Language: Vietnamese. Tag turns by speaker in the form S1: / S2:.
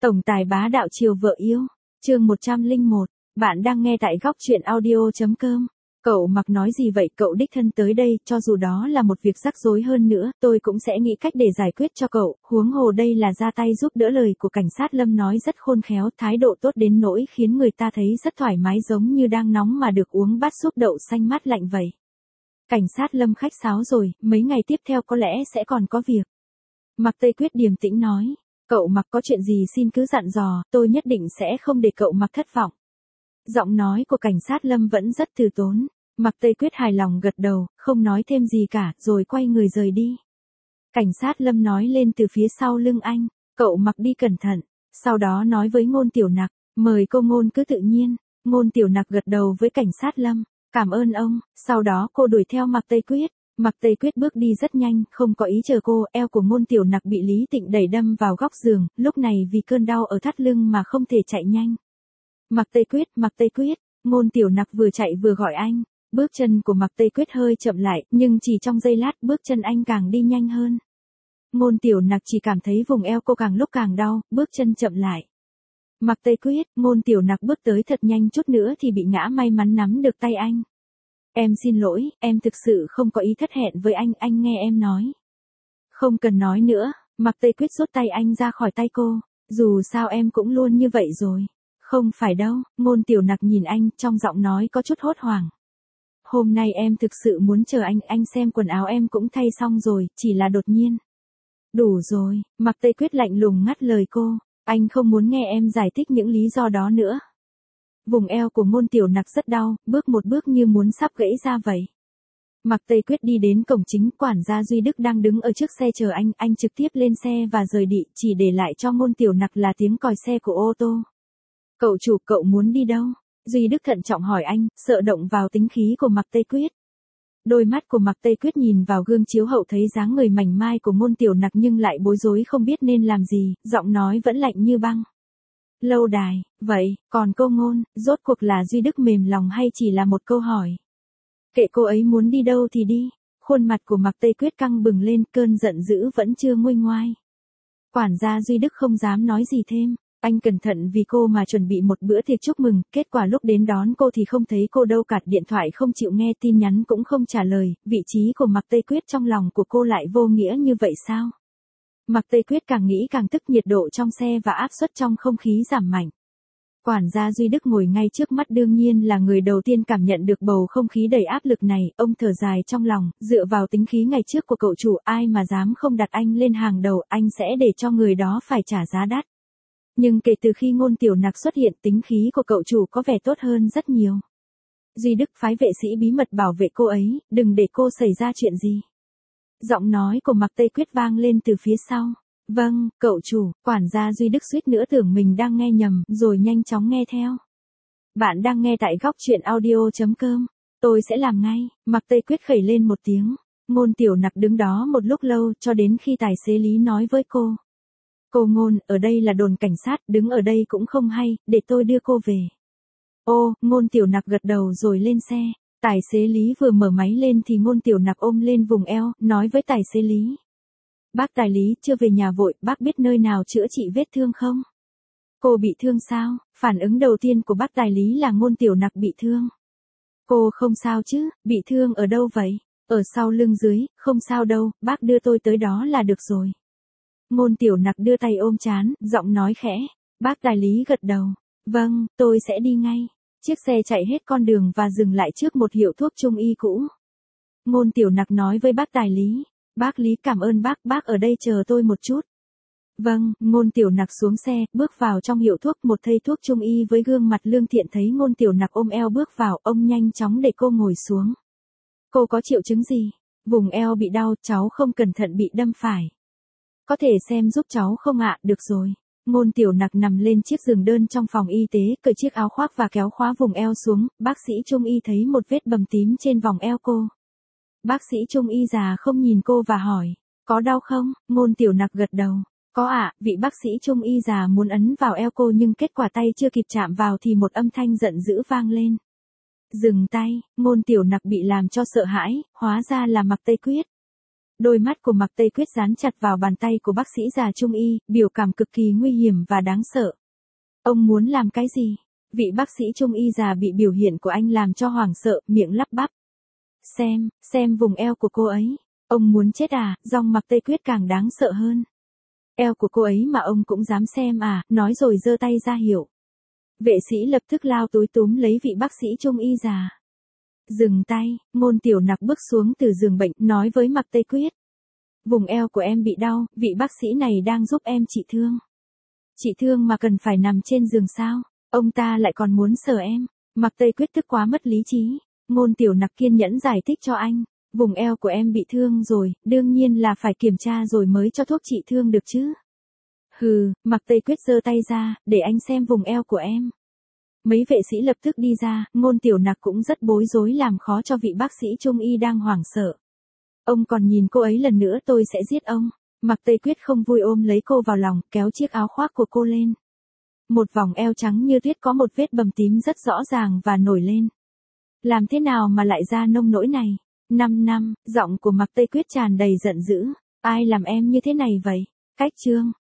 S1: Tổng tài bá đạo chiều vợ yêu, chương 101, bạn đang nghe tại góc truyện audio.com. Cậu Mặc nói gì vậy, cậu đích thân tới đây, cho dù đó là một việc rắc rối hơn nữa, tôi cũng sẽ nghĩ cách để giải quyết cho cậu, huống hồ đây là ra tay giúp đỡ. Lời của cảnh sát Lâm nói rất khôn khéo, thái độ tốt đến nỗi khiến người ta thấy rất thoải mái, giống như đang nóng mà được uống bát súp đậu xanh mát lạnh vậy. Cảnh sát Lâm khách sáo rồi, mấy ngày tiếp theo có lẽ sẽ còn có việc. Mạc Tây Quyết điềm tĩnh nói, cậu Mặc có chuyện gì xin cứ dặn dò, tôi nhất định sẽ không để cậu Mặc thất vọng. Giọng nói của cảnh sát Lâm vẫn rất từ tốn. Mạc Tây Quyết hài lòng gật đầu, không nói thêm gì cả, rồi quay người rời đi. Cảnh sát Lâm nói lên từ phía sau lưng anh, cậu Mặc đi cẩn thận, sau đó nói với Ngôn Tiểu Nặc, mời cô Ngôn cứ tự nhiên. Ngôn Tiểu Nặc gật đầu với cảnh sát Lâm, cảm ơn ông, sau đó cô đuổi theo Mạc Tây Quyết. Mạc Tây Quyết bước đi rất nhanh, không có ý chờ cô, eo của Ngôn Tiểu Nặc bị Lý Tịnh đẩy đâm vào góc giường, lúc này vì cơn đau ở thắt lưng mà không thể chạy nhanh. Mạc Tây Quyết, Ngôn Tiểu Nặc vừa chạy vừa gọi anh. Bước chân của Mạc Tây Quyết hơi chậm lại, nhưng chỉ trong giây lát bước chân anh càng đi nhanh hơn. Ngôn Tiểu Nặc chỉ cảm thấy vùng eo cô càng lúc càng đau, bước chân chậm lại. Mạc Tây Quyết, Ngôn Tiểu Nặc bước tới thật nhanh, chút nữa thì bị ngã, may mắn nắm được tay anh. Em xin lỗi, em thực sự không có ý thất hẹn với anh nghe em nói. Không cần nói nữa, Mạc Tây Quyết rút tay anh ra khỏi tay cô, dù sao em cũng luôn như vậy rồi. Không phải đâu, Ngôn Tiểu Nặc nhìn anh, trong giọng nói có chút hốt hoảng. Hôm nay em thực sự muốn chờ anh xem quần áo em cũng thay xong rồi, chỉ là đột nhiên. Đủ rồi, Mạc Tây Quyết lạnh lùng ngắt lời cô, anh không muốn nghe em giải thích những lý do đó nữa. Vùng eo của Ngôn Tiểu Nặc rất đau, bước một bước như muốn sắp gãy ra vậy. Mạc Tây Quyết đi đến cổng chính, quản gia Duy Đức đang đứng ở trước xe chờ anh trực tiếp lên xe và rời đi, chỉ để lại cho Ngôn Tiểu Nặc là tiếng còi xe của ô tô. Cậu chủ, cậu muốn đi đâu? Duy Đức thận trọng hỏi anh, sợ động vào tính khí của Mạc Tây Quyết. Đôi mắt của Mạc Tây Quyết nhìn vào gương chiếu hậu thấy dáng người mảnh mai của Ngôn Tiểu Nặc nhưng lại bối rối không biết nên làm gì, giọng nói vẫn lạnh như băng. Lâu đài, vậy, còn cô Ngôn, rốt cuộc là Duy Đức mềm lòng hay chỉ là một câu hỏi? Kệ cô ấy muốn đi đâu thì đi. Khuôn mặt của Mạc Tây Quyết căng bừng lên, cơn giận dữ vẫn chưa nguôi ngoai. Quản gia Duy Đức không dám nói gì thêm. Anh cẩn thận vì cô mà chuẩn bị một bữa tiệc chúc mừng, kết quả lúc đến đón cô thì không thấy cô đâu cả, điện thoại không chịu nghe, tin nhắn cũng không trả lời, vị trí của Mạc Tây Quyết trong lòng của cô lại vô nghĩa như vậy sao? Mạc Tây Quyết càng nghĩ càng tức, nhiệt độ trong xe và áp suất trong không khí giảm mạnh. Quản gia Duy Đức ngồi ngay trước mắt đương nhiên là người đầu tiên cảm nhận được bầu không khí đầy áp lực này, ông thở dài trong lòng, dựa vào tính khí ngày trước của cậu chủ, ai mà dám không đặt anh lên hàng đầu, anh sẽ để cho người đó phải trả giá đắt. Nhưng kể từ khi Ngôn Tiểu Nặc xuất hiện, tính khí của cậu chủ có vẻ tốt hơn rất nhiều. Duy Đức phái vệ sĩ bí mật bảo vệ cô ấy, đừng để cô xảy ra chuyện gì. Giọng nói của Mạc Tây Quyết vang lên từ phía sau. Vâng, cậu chủ, quản gia Duy Đức suýt nữa tưởng mình đang nghe nhầm, rồi nhanh chóng nghe theo. Bạn đang nghe tại góc truyện audio.com. Tôi sẽ làm ngay. Mạc Tây Quyết khẩy lên một tiếng. Ngôn Tiểu Nặc đứng đó một lúc lâu, cho đến khi tài xế Lý nói với cô. Cô Ngôn, ở đây là đồn cảnh sát, đứng ở đây cũng không hay, để tôi đưa cô về. Ô, Ngôn Tiểu Nặc gật đầu rồi lên xe. Tài xế Lý vừa mở máy lên thì Ngôn Tiểu Nặc ôm lên vùng eo, nói với tài xế Lý. Bác tài Lý, chưa về nhà vội, bác biết nơi nào chữa trị vết thương không? Cô bị thương sao? Phản ứng đầu tiên của bác tài Lý là Ngôn Tiểu Nặc bị thương. Cô không sao chứ, bị thương ở đâu vậy? Ở sau lưng dưới, không sao đâu, bác đưa tôi tới đó là được rồi. Ngôn Tiểu Nặc đưa tay ôm trán, giọng nói khẽ. Bác tài Lý gật đầu. Vâng, tôi sẽ đi ngay. Chiếc xe chạy hết con đường và dừng lại trước một hiệu thuốc trung y cũ. Ngôn Tiểu Nặc nói với bác tài Lý. Bác Lý, cảm ơn bác ở đây chờ tôi một chút. Vâng, Ngôn Tiểu Nặc xuống xe, bước vào trong hiệu thuốc, một thầy thuốc trung y với gương mặt lương thiện thấy Ngôn Tiểu Nặc ôm eo bước vào, ông nhanh chóng để cô ngồi xuống. Cô có triệu chứng gì? Vùng eo bị đau, cháu không cẩn thận bị đâm phải. Có thể xem giúp cháu không ạ? Được rồi. Ngôn Tiểu Nặc nằm lên chiếc giường đơn trong phòng y tế, cởi chiếc áo khoác và kéo khóa vùng eo xuống, bác sĩ trung y thấy một vết bầm tím trên vòng eo cô. Bác sĩ trung y già không nhìn cô và hỏi, có đau không? Ngôn Tiểu Nặc gật đầu, có ạ. Vị bác sĩ trung y già muốn ấn vào eo cô nhưng kết quả tay chưa kịp chạm vào thì một âm thanh giận dữ vang lên. Dừng tay. Ngôn Tiểu Nặc bị làm cho sợ hãi, hóa ra là Mạc Tây Quyết. Đôi mắt của Mạc Tây Quyết dán chặt vào bàn tay của bác sĩ già trung y, biểu cảm cực kỳ nguy hiểm và đáng sợ. Ông muốn làm cái gì? Vị bác sĩ trung y già bị biểu hiện của anh làm cho hoảng sợ, miệng lắp bắp. Xem vùng eo của cô ấy. Ông muốn chết à? Giọng Mạc Tây Quyết càng đáng sợ hơn. Eo của cô ấy mà ông cũng dám xem à? Nói rồi giơ tay ra hiệu. Vệ sĩ lập tức lao túi túm lấy vị bác sĩ trung y già. Dừng tay, Ngôn Tiểu Nặc bước xuống từ giường bệnh, nói với Mạc Tây Quyết. Vùng eo của em bị đau, vị bác sĩ này đang giúp em trị thương. Trị thương mà cần phải nằm trên giường sao? Ông ta lại còn muốn sờ em. Mạc Tây Quyết tức quá mất lý trí. Ngôn Tiểu Nặc kiên nhẫn giải thích cho anh. Vùng eo của em bị thương rồi, đương nhiên là phải kiểm tra rồi mới cho thuốc trị thương được chứ. Hừ, Mạc Tây Quyết giơ tay ra, để anh xem vùng eo của em. Mấy vệ sĩ lập tức đi ra, Ngôn Tiểu Nặc cũng rất bối rối làm khó cho vị bác sĩ trung y đang hoảng sợ. Ông còn nhìn cô ấy lần nữa tôi sẽ giết ông. Mạc Tây Quyết không vui ôm lấy cô vào lòng, kéo chiếc áo khoác của cô lên. Một vòng eo trắng như tuyết có một vết bầm tím rất rõ ràng và nổi lên. Làm thế nào mà lại ra nông nỗi này? 5 năm, giọng của Mạc Tây Quyết tràn đầy giận dữ. Ai làm em như thế này vậy? Cách chương.